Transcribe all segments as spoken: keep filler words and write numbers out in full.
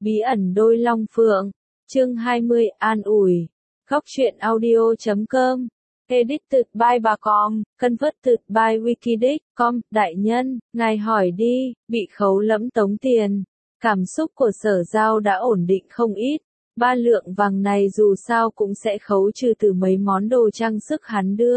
Bí ẩn đôi long phượng, chương hai mươi, an ủi. Góc truyện audio chấm com, edited by bà com, converted by wikidic chấm com, đại nhân, ngài hỏi đi, bị khấu lẫm tống tiền. Cảm xúc của Sở Giao đã ổn định không ít, ba lượng vàng này dù sao cũng sẽ khấu trừ từ mấy món đồ trang sức hắn đưa.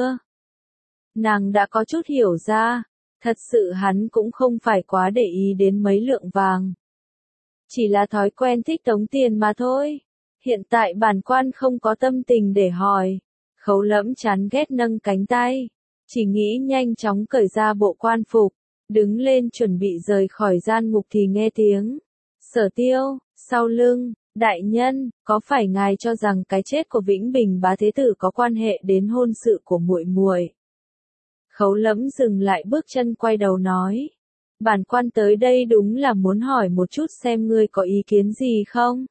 Nàng đã có chút hiểu ra, thật sự hắn cũng không phải quá để ý đến mấy lượng vàng. Chỉ là thói quen thích tống tiền mà thôi. Hiện tại bản quan không có tâm tình để hỏi. Khấu lẫm chán ghét nâng cánh tay, chỉ nghĩ nhanh chóng cởi ra bộ quan phục, đứng lên chuẩn bị rời khỏi gian ngục thì nghe tiếng. Sở Tiêu, sau lưng, đại nhân, có phải ngài cho rằng cái chết của Vĩnh Bình bá thế tử có quan hệ đến hôn sự của muội muội? Khấu lẫm dừng lại bước chân quay đầu nói. Bản quan tới đây đúng là muốn hỏi một chút xem ngươi có ý kiến gì không?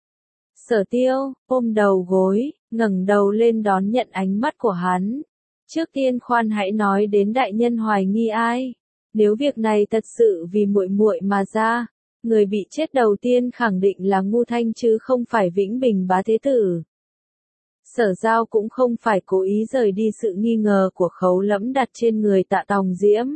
Sở Tiêu, ôm đầu gối, ngẩng đầu lên đón nhận ánh mắt của hắn. Trước tiên khoan hãy nói đến đại nhân hoài nghi ai. Nếu việc này thật sự vì muội muội mà ra, người bị chết đầu tiên khẳng định là Ngu Thanh chứ không phải Vĩnh Bình bá thế tử. Sở Giao cũng không phải cố ý rời đi sự nghi ngờ của khấu lẫm đặt trên người Tạ Tòng Diễm.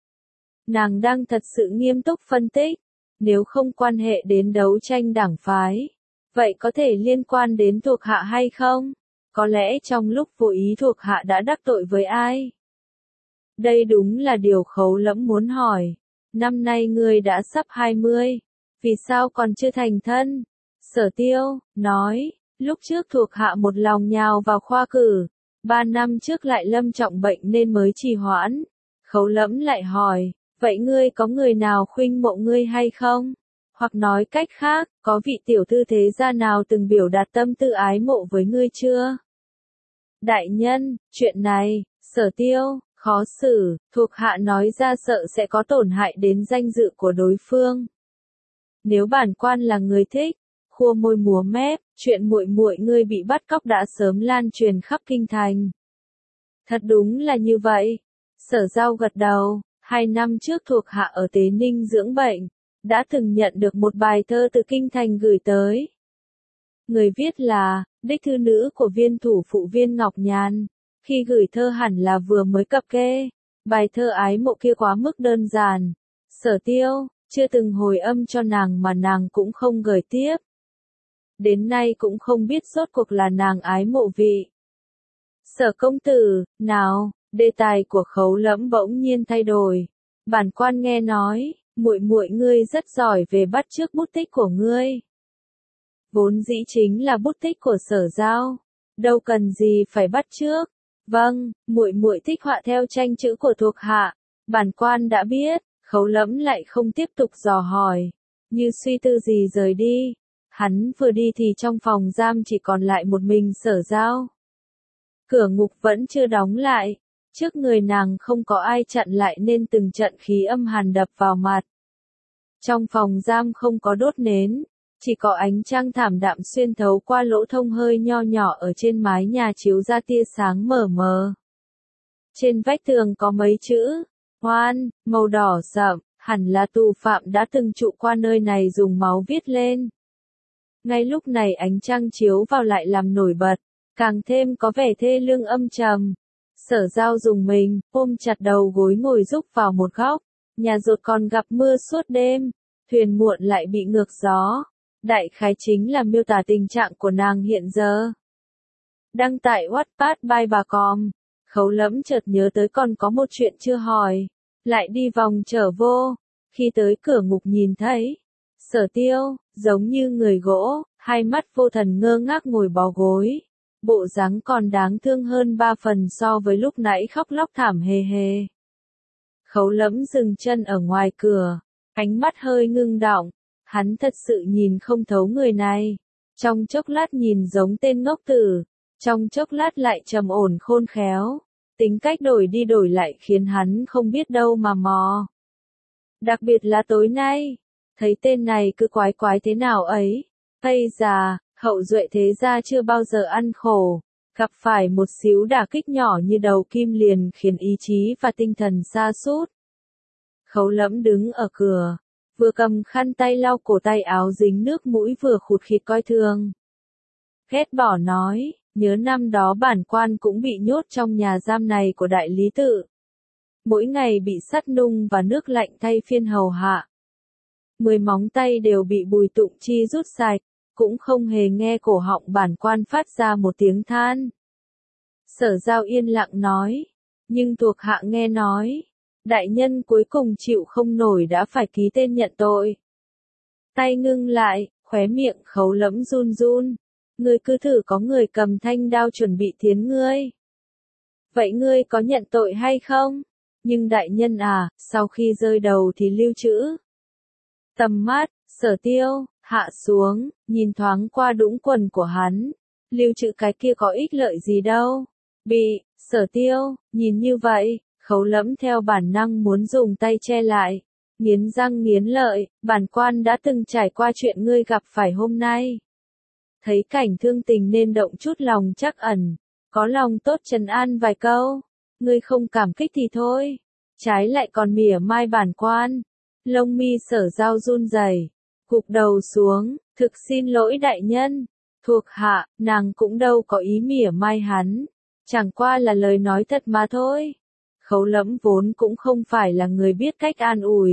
Nàng đang thật sự nghiêm túc phân tích, nếu không quan hệ đến đấu tranh đảng phái, vậy có thể liên quan đến thuộc hạ hay không? Có lẽ trong lúc vô ý thuộc hạ đã đắc tội với ai? Đây đúng là điều khấu lẫm muốn hỏi. Năm nay ngươi đã sắp hai mươi, vì sao còn chưa thành thân? Sở Tiêu, nói, lúc trước thuộc hạ một lòng nhào vào khoa cử, ba năm trước lại lâm trọng bệnh nên mới trì hoãn. Khấu lẫm lại hỏi, vậy ngươi có người nào khuynh mộ ngươi hay không? Hoặc nói cách khác, có vị tiểu thư thế gia nào từng biểu đạt tâm tư ái mộ với ngươi chưa? Đại nhân, chuyện này, Sở Tiêu, khó xử, thuộc hạ nói ra sợ sẽ có tổn hại đến danh dự của đối phương. Nếu bản quan là người thích, khua môi múa mép, chuyện muội muội ngươi bị bắt cóc đã sớm lan truyền khắp kinh thành. Thật đúng là như vậy. Sở Giao gật đầu, hai năm trước thuộc hạ ở Tế Ninh dưỡng bệnh, đã từng nhận được một bài thơ từ kinh thành gửi tới. Người viết là, đích thư nữ của viên thủ phụ Viên Ngọc Nhàn, khi gửi thơ hẳn là vừa mới cập kê, bài thơ ái mộ kia quá mức đơn giản. Sở Tiêu, chưa từng hồi âm cho nàng mà nàng cũng không gửi tiếp. Đến nay cũng không biết rốt cuộc là nàng ái mộ vị. Sở công tử, nào, đề tài của khấu lẫm bỗng nhiên thay đổi. Bản quan nghe nói, muội muội ngươi rất giỏi về bắt chước bút tích của ngươi. Vốn dĩ chính là bút tích của Sở Giao, đâu cần gì phải bắt chước. Vâng, muội muội thích họa theo tranh chữ của thuộc hạ. Bản quan đã biết. Khấu lẫm lại không tiếp tục dò hỏi, như suy tư gì rời đi. Hắn vừa đi thì trong phòng giam chỉ còn lại một mình Sở Giao. Cửa ngục vẫn chưa đóng lại, trước người nàng không có ai chặn lại nên từng trận khí âm hàn đập vào mặt. Trong phòng giam không có đốt nến, chỉ có ánh trăng thảm đạm xuyên thấu qua lỗ thông hơi nho nhỏ ở trên mái nhà chiếu ra tia sáng mờ mờ. Trên vách tường có mấy chữ Hoan, màu đỏ sậm, hẳn là tù phạm đã từng trụ qua nơi này dùng máu viết lên. Ngay lúc này ánh trăng chiếu vào lại làm nổi bật, càng thêm có vẻ thê lương âm trầm. Sở Giao dùng mình, ôm chặt đầu gối ngồi rúc vào một góc. Nhà rột còn gặp mưa suốt đêm, thuyền muộn lại bị ngược gió. Đại khái chính là miêu tả tình trạng của nàng hiện giờ. Đăng tại Wattpad by bà com. Khấu lẫm chợt nhớ tới còn có một chuyện chưa hỏi, lại đi vòng trở vô, khi tới cửa ngục nhìn thấy, Sở Tiêu, giống như người gỗ, hai mắt vô thần ngơ ngác ngồi bó gối, bộ dáng còn đáng thương hơn ba phần so với lúc nãy khóc lóc thảm hề hề. Khấu lẫm dừng chân ở ngoài cửa, ánh mắt hơi ngưng đọng, hắn thật sự nhìn không thấu người này, trong chốc lát nhìn giống tên ngốc tử. Trong chốc lát lại trầm ổn khôn khéo, tính cách đổi đi đổi lại khiến hắn không biết đâu mà mò. Đặc biệt là tối nay, thấy tên này cứ quái quái thế nào ấy, Ây già, hậu duệ thế gia chưa bao giờ ăn khổ, gặp phải một xíu đả kích nhỏ như đầu kim liền khiến ý chí và tinh thần sa sút. Khấu lẫm đứng ở cửa, vừa cầm khăn tay lau cổ tay áo dính nước mũi vừa khụt khịt coi thường. Ghét bỏ nói, nhớ năm đó bản quan cũng bị nhốt trong nhà giam này của đại lý tự. Mỗi ngày bị sắt nung và nước lạnh thay phiên hầu hạ. Mười móng tay đều bị Bùi Tụng Chi rút sạch, cũng không hề nghe cổ họng bản quan phát ra một tiếng than. Sở Giao yên lặng nói, nhưng thuộc hạ nghe nói, đại nhân cuối cùng chịu không nổi đã phải ký tên nhận tội. Tay ngưng lại, khóe miệng Khấu Lẫm run run. Ngươi cứ thử có người cầm thanh đao chuẩn bị thiến ngươi. Vậy ngươi có nhận tội hay không? Nhưng đại nhân à, sau khi rơi đầu thì lưu trữ. Tầm mắt, Sở Tiêu, hạ xuống, nhìn thoáng qua đũng quần của hắn. Lưu trữ cái kia có ích lợi gì đâu. Bị, Sở Tiêu, nhìn như vậy, Khấu Lẫm theo bản năng muốn dùng tay che lại. Nghiến răng nghiến lợi, bản quan đã từng trải qua chuyện ngươi gặp phải hôm nay. Thấy cảnh thương tình nên động chút lòng trắc ẩn, có lòng tốt trấn an vài câu, ngươi không cảm kích thì thôi, trái lại còn mỉa mai bản quan. Lông mi Sở Giao run rẩy, gục đầu xuống, thực xin lỗi đại nhân, thuộc hạ, nàng cũng đâu có ý mỉa mai hắn, chẳng qua là lời nói thật mà thôi. Khấu Lẫm vốn cũng không phải là người biết cách an ủi.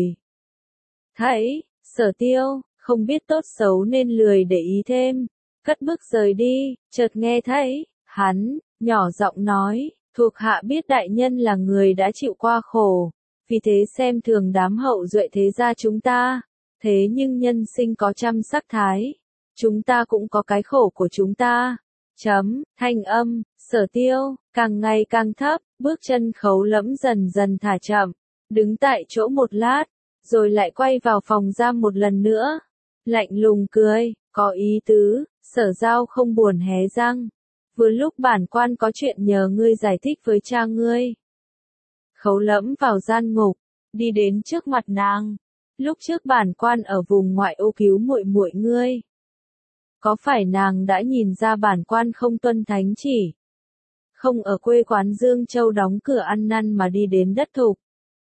Thấy, Sở Tiêu, không biết tốt xấu nên lười để ý thêm. Cất bước rời đi, chợt nghe thấy, hắn, nhỏ giọng nói, thuộc hạ biết đại nhân là người đã chịu qua khổ, vì thế xem thường đám hậu duệ thế gia chúng ta, thế nhưng nhân sinh có trăm sắc thái, chúng ta cũng có cái khổ của chúng ta. Chấm, thanh âm, Sở Tiêu, càng ngày càng thấp, bước chân Khấu Lẫm dần dần thả chậm, đứng tại chỗ một lát, rồi lại quay vào phòng giam một lần nữa, lạnh lùng cười, có ý tứ. Sở Giao không buồn hé răng. Vừa lúc bản quan có chuyện nhờ ngươi giải thích với cha ngươi. Khấu Lẫm vào gian ngục, đi đến trước mặt nàng. Lúc trước bản quan ở vùng ngoại ô cứu muội muội ngươi. Có phải nàng đã nhìn ra bản quan không tuân thánh chỉ? Không ở quê quán Dương Châu đóng cửa ăn năn mà đi đến đất thục.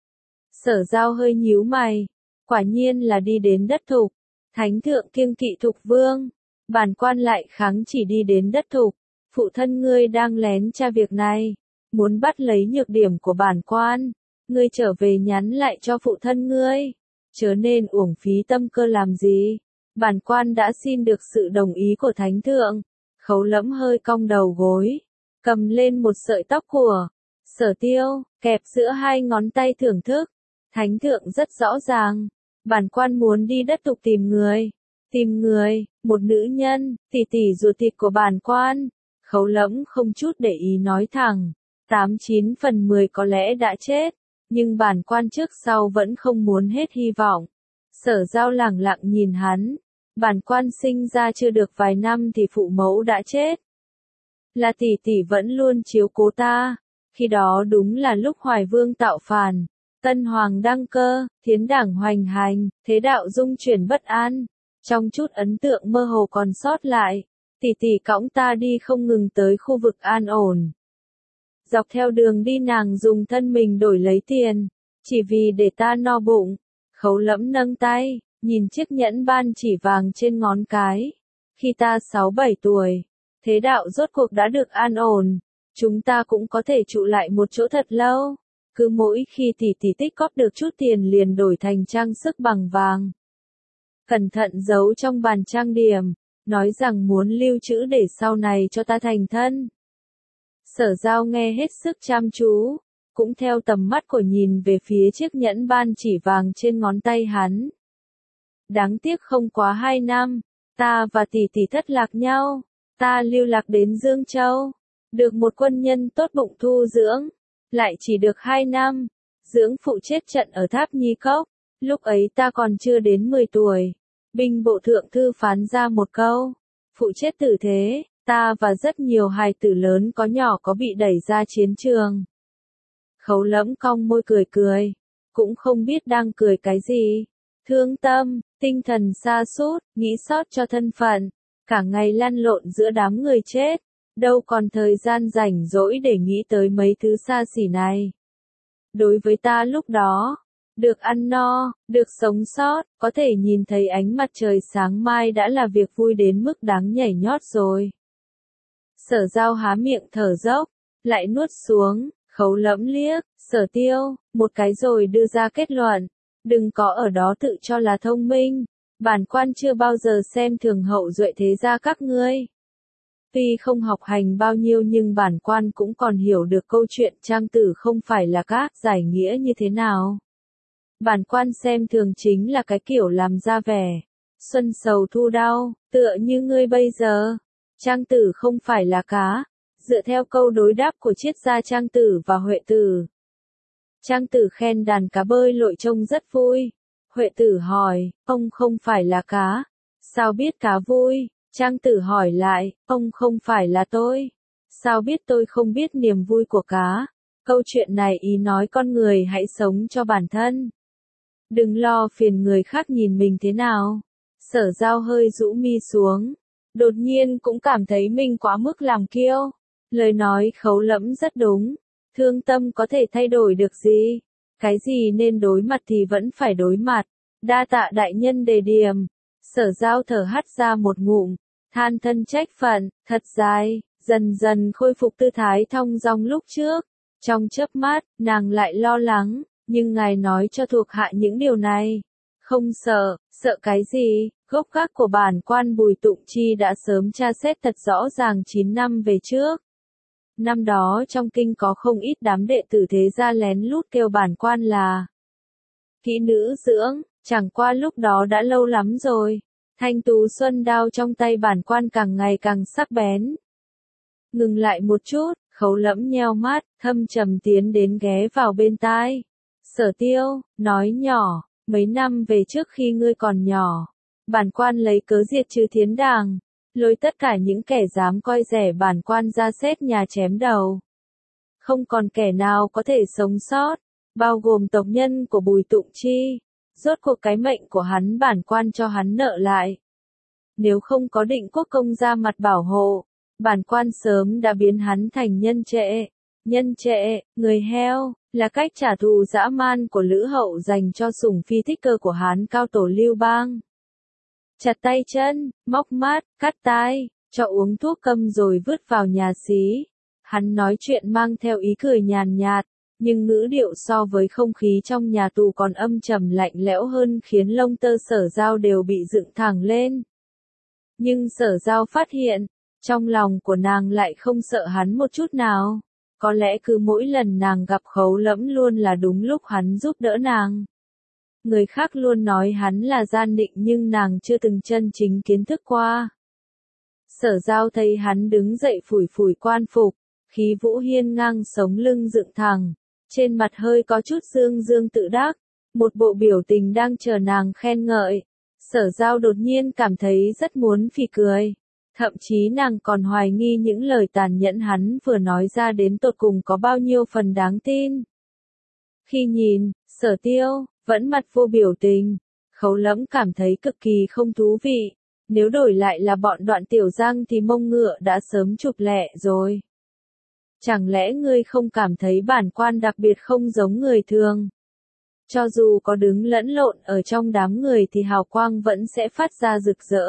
Sở Giao hơi nhíu mày. Quả nhiên là đi đến đất thục. Thánh thượng kiêng kỵ thục vương. Bản quan lại kháng chỉ đi đến đất thục, phụ thân ngươi đang lén tra việc này, muốn bắt lấy nhược điểm của bản quan, ngươi trở về nhắn lại cho phụ thân ngươi, chớ nên uổng phí tâm cơ làm gì, bản quan đã xin được sự đồng ý của thánh thượng. Khấu Lẫm hơi cong đầu gối, cầm lên một sợi tóc của Sở Tiêu, kẹp giữa hai ngón tay thưởng thức, thánh thượng rất rõ ràng, bản quan muốn đi đất thục tìm người. Tìm người, một nữ nhân, tỷ tỷ ruột thịt của bản quan. Khấu Lẫm không chút để ý nói thẳng, tám chín phần mười có lẽ đã chết, nhưng bản quan trước sau vẫn không muốn hết hy vọng. Sở Giao lẳng lặng nhìn hắn, bản quan sinh ra chưa được vài năm thì phụ mẫu đã chết. Là tỷ tỷ vẫn luôn chiếu cố ta, khi đó đúng là lúc Hoài Vương tạo phản, Tân Hoàng đăng cơ, Thiến đảng hoành hành, thế đạo dung chuyển bất an. Trong chút ấn tượng mơ hồ còn sót lại, tỷ tỷ cõng ta đi không ngừng tới khu vực an ổn. Dọc theo đường đi nàng dùng thân mình đổi lấy tiền, chỉ vì để ta no bụng. Khấu Lẫm nâng tay, nhìn chiếc nhẫn ban chỉ vàng trên ngón cái. Khi ta sáu bảy tuổi, thế đạo rốt cuộc đã được an ổn, chúng ta cũng có thể trụ lại một chỗ thật lâu. Cứ mỗi khi tỷ tỷ tích góp được chút tiền liền đổi thành trang sức bằng vàng. Cẩn thận giấu trong bàn trang điểm, nói rằng muốn lưu trữ để sau này cho ta thành thân. Sở Giao nghe hết sức chăm chú, cũng theo tầm mắt của nhìn về phía chiếc nhẫn ban chỉ vàng trên ngón tay hắn. Đáng tiếc không quá hai năm, ta và tỷ tỷ thất lạc nhau, ta lưu lạc đến Dương Châu, được một quân nhân tốt bụng thu dưỡng, lại chỉ được hai năm, dưỡng phụ chết trận ở Tháp Nhi Cốc, lúc ấy ta còn chưa đến mười tuổi. Binh bộ thượng thư phán ra một câu, phụ chết tử thế, ta và rất nhiều hài tử lớn có nhỏ có bị đẩy ra chiến trường. Khấu Lẫm cong môi cười cười, cũng không biết đang cười cái gì, thương tâm, tinh thần sa sút, nghĩ xót cho thân phận, cả ngày lăn lộn giữa đám người chết, đâu còn thời gian rảnh rỗi để nghĩ tới mấy thứ xa xỉ này. Đối với ta lúc đó, được ăn no, được sống sót, có thể nhìn thấy ánh mặt trời sáng mai đã là việc vui đến mức đáng nhảy nhót rồi. Sở Giao há miệng thở dốc, lại nuốt xuống, Khấu Lẫm liếc, Sở Tiêu, một cái rồi đưa ra kết luận, đừng có ở đó tự cho là thông minh, bản quan chưa bao giờ xem thường hậu duệ thế gia các ngươi. Tuy không học hành bao nhiêu nhưng bản quan cũng còn hiểu được câu chuyện trang tử không phải là các giải nghĩa như thế nào. Bản quan xem thường chính là cái kiểu làm ra vẻ, xuân sầu thu đau, tựa như ngươi bây giờ. Trang tử không phải là cá, dựa theo câu đối đáp của triết gia Trang tử và Huệ tử. Trang tử khen đàn cá bơi lội trông rất vui. Huệ tử hỏi, ông không phải là cá, sao biết cá vui? Trang tử hỏi lại, ông không phải là tôi, sao biết tôi không biết niềm vui của cá? Câu chuyện này ý nói con người hãy sống cho bản thân. Đừng lo phiền người khác nhìn mình thế nào. Sở Giao hơi rũ mi xuống. Đột nhiên cũng cảm thấy mình quá mức làm kiêu. Lời nói Khấu Lẫm rất đúng. Thương tâm có thể thay đổi được gì? Cái gì nên đối mặt thì vẫn phải đối mặt. Đa tạ đại nhân đề điểm. Sở Giao thở hắt ra một ngụm. Than thân trách phận, thật dài. Dần dần khôi phục tư thái thong dong lúc trước. Trong chớp mắt, nàng lại lo lắng. Nhưng ngài nói cho thuộc hạ những điều này. Không sợ, sợ cái gì? Gốc gác của bản quan Bùi Tụng Chi đã sớm tra xét thật rõ ràng chín năm về trước. Năm đó trong kinh có không ít đám đệ tử thế gia lén lút kêu bản quan là kỹ nữ dưỡng, chẳng qua lúc đó đã lâu lắm rồi. Thanh tú xuân đao trong tay bản quan càng ngày càng sắc bén. Ngừng lại một chút, Khấu Lẫm nheo mắt, thâm trầm tiến đến ghé vào bên tai. Sở Tiêu, nói nhỏ, mấy năm về trước khi ngươi còn nhỏ, bản quan lấy cớ diệt trừ Thiến Đàng, lôi tất cả những kẻ dám coi rẻ bản quan ra xét nhà chém đầu. Không còn kẻ nào có thể sống sót, bao gồm tộc nhân của Bùi Tụng Chi. Rốt cuộc cái mệnh của hắn bản quan cho hắn nợ lại. Nếu không có Định Quốc công ra mặt bảo hộ, bản quan sớm đã biến hắn thành nhân trệ. Nhân trệ, người heo, là cách trả thù dã man của Lữ Hậu dành cho sủng phi thích cơ của Hán cao tổ Lưu Bang. Chặt tay chân, móc mắt, cắt tai, cho uống thuốc câm rồi vứt vào nhà xí. Hắn nói chuyện mang theo ý cười nhàn nhạt, nhưng ngữ điệu so với không khí trong nhà tù còn âm trầm lạnh lẽo hơn khiến lông tơ Sở Giao đều bị dựng thẳng lên. Nhưng Sở Giao phát hiện, trong lòng của nàng lại không sợ hắn một chút nào. Có lẽ cứ mỗi lần nàng gặp Khấu Lẫm luôn là đúng lúc hắn giúp đỡ nàng. Người khác luôn nói hắn là gian định nhưng nàng chưa từng chân chính kiến thức qua. Sở Giao thấy hắn đứng dậy phủi phủi quan phục, khí vũ hiên ngang sống lưng dựng thẳng, trên mặt hơi có chút dương dương tự đắc, một bộ biểu tình đang chờ nàng khen ngợi. Sở Giao đột nhiên cảm thấy rất muốn phì cười. Thậm chí nàng còn hoài nghi những lời tàn nhẫn hắn vừa nói ra đến tột cùng có bao nhiêu phần đáng tin. Khi nhìn, Sở Tiêu, vẫn mặt vô biểu tình, Khấu Lẫm cảm thấy cực kỳ không thú vị. Nếu đổi lại là bọn Đoạn Tiểu Giang thì mông ngựa đã sớm chụp lẹ rồi. Chẳng lẽ ngươi không cảm thấy bản quan đặc biệt không giống người thường? Cho dù có đứng lẫn lộn ở trong đám người thì hào quang vẫn sẽ phát ra rực rỡ.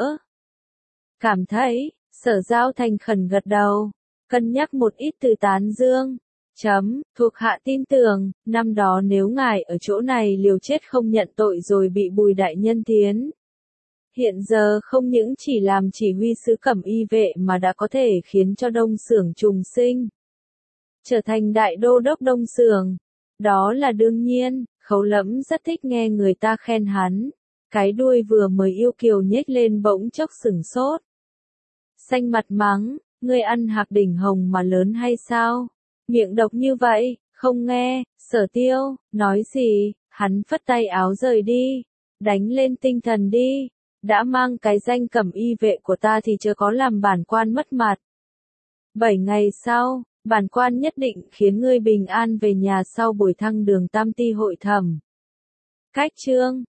Cảm thấy, Sở Giao thành khẩn gật đầu, cân nhắc một ít từ tán dương. Chấm, thuộc hạ tin tưởng, năm đó nếu ngài ở chỗ này liều chết không nhận tội rồi bị Bùi đại nhân thiến. Hiện giờ không những chỉ làm chỉ huy sứ Cẩm Y vệ mà đã có thể khiến cho Đông Xưởng trùng sinh. Trở thành đại đô đốc Đông Xưởng. Đó là đương nhiên, Khấu Lẫm rất thích nghe người ta khen hắn. Cái đuôi vừa mới yêu kiều nhếch lên bỗng chốc sửng sốt. Xanh mặt mắng, ngươi ăn hạc đỉnh hồng mà lớn hay sao? Miệng độc như vậy, không nghe. Sở Tiêu, nói gì? Hắn phất tay áo rời đi. Đánh lên tinh thần đi. Đã mang cái danh Cẩm Y vệ của ta thì chớ có làm bản quan mất mặt. Bảy ngày sau, bản quan nhất định khiến ngươi bình an về nhà sau buổi thăng đường tam ti hội thẩm. Cách chương